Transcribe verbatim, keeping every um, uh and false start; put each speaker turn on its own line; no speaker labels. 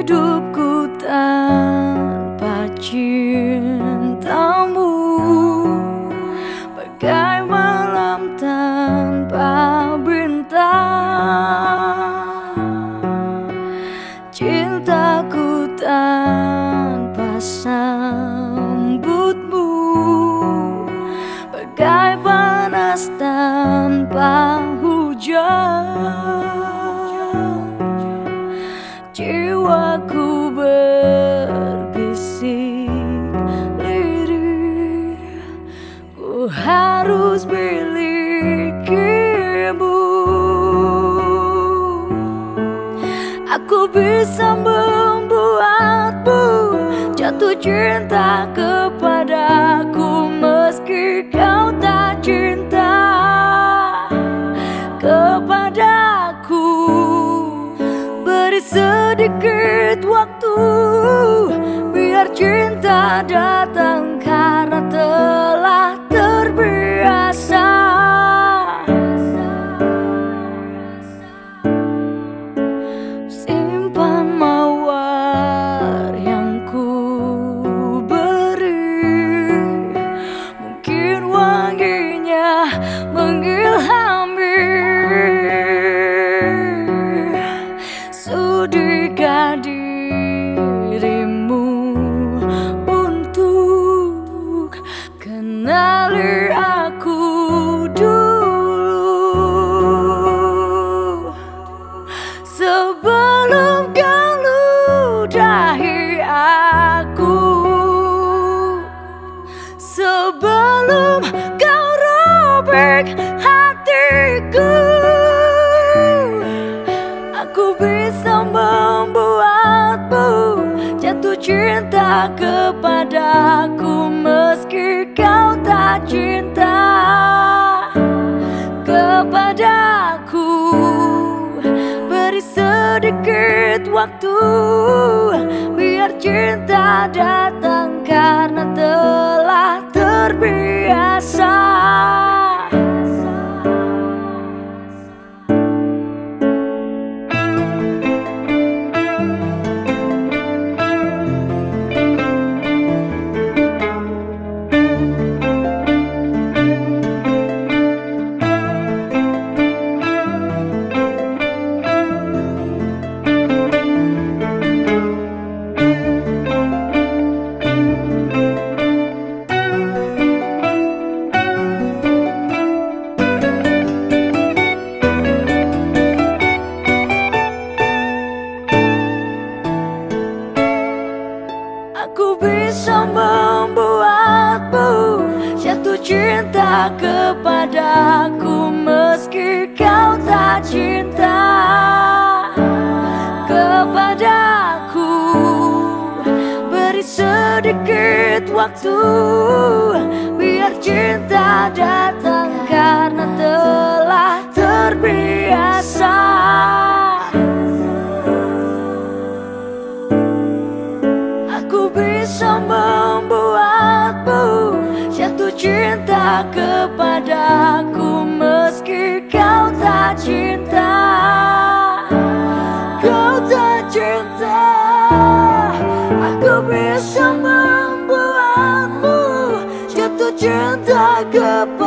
hidupku tanpa cintamu, bagai malam tanpa bintang. Cintaku tanpa sambutmu, bagai panas tanpa hujan. Jiwaku berbisik lirih, ku harus milikimu. Aku bisa membuatmu jatuh cinta kepadaku, meski kau tak cinta kepadaku. Beri sedikit waktu, biar cinta datang, karena telah terbiasa. Simpan mawar yang ku beri, mungkin wanginya mengilhami. Sudikah dirimu untuk kenali aku dulu, sebelum kau ludahi aku, sebelum kau robek hatiku. Aku bisa membuatmu jatuh cinta kepadaku, meski kau tak cinta kepadaku. Beri sedikit waktu, biar cinta datang, karena telah terbiasa. Aku bisa membuatmu jatuh cinta kepadaku, meski kau tak cinta kepadaku. Beri sedikit waktu, biar cinta datang, karena telah terbiasa. Aku bisa membuatmu jatuh cinta kepadaku, meski kau tak cinta, kau tak cinta. Aku bisa membuatmu jatuh cinta kepadaku,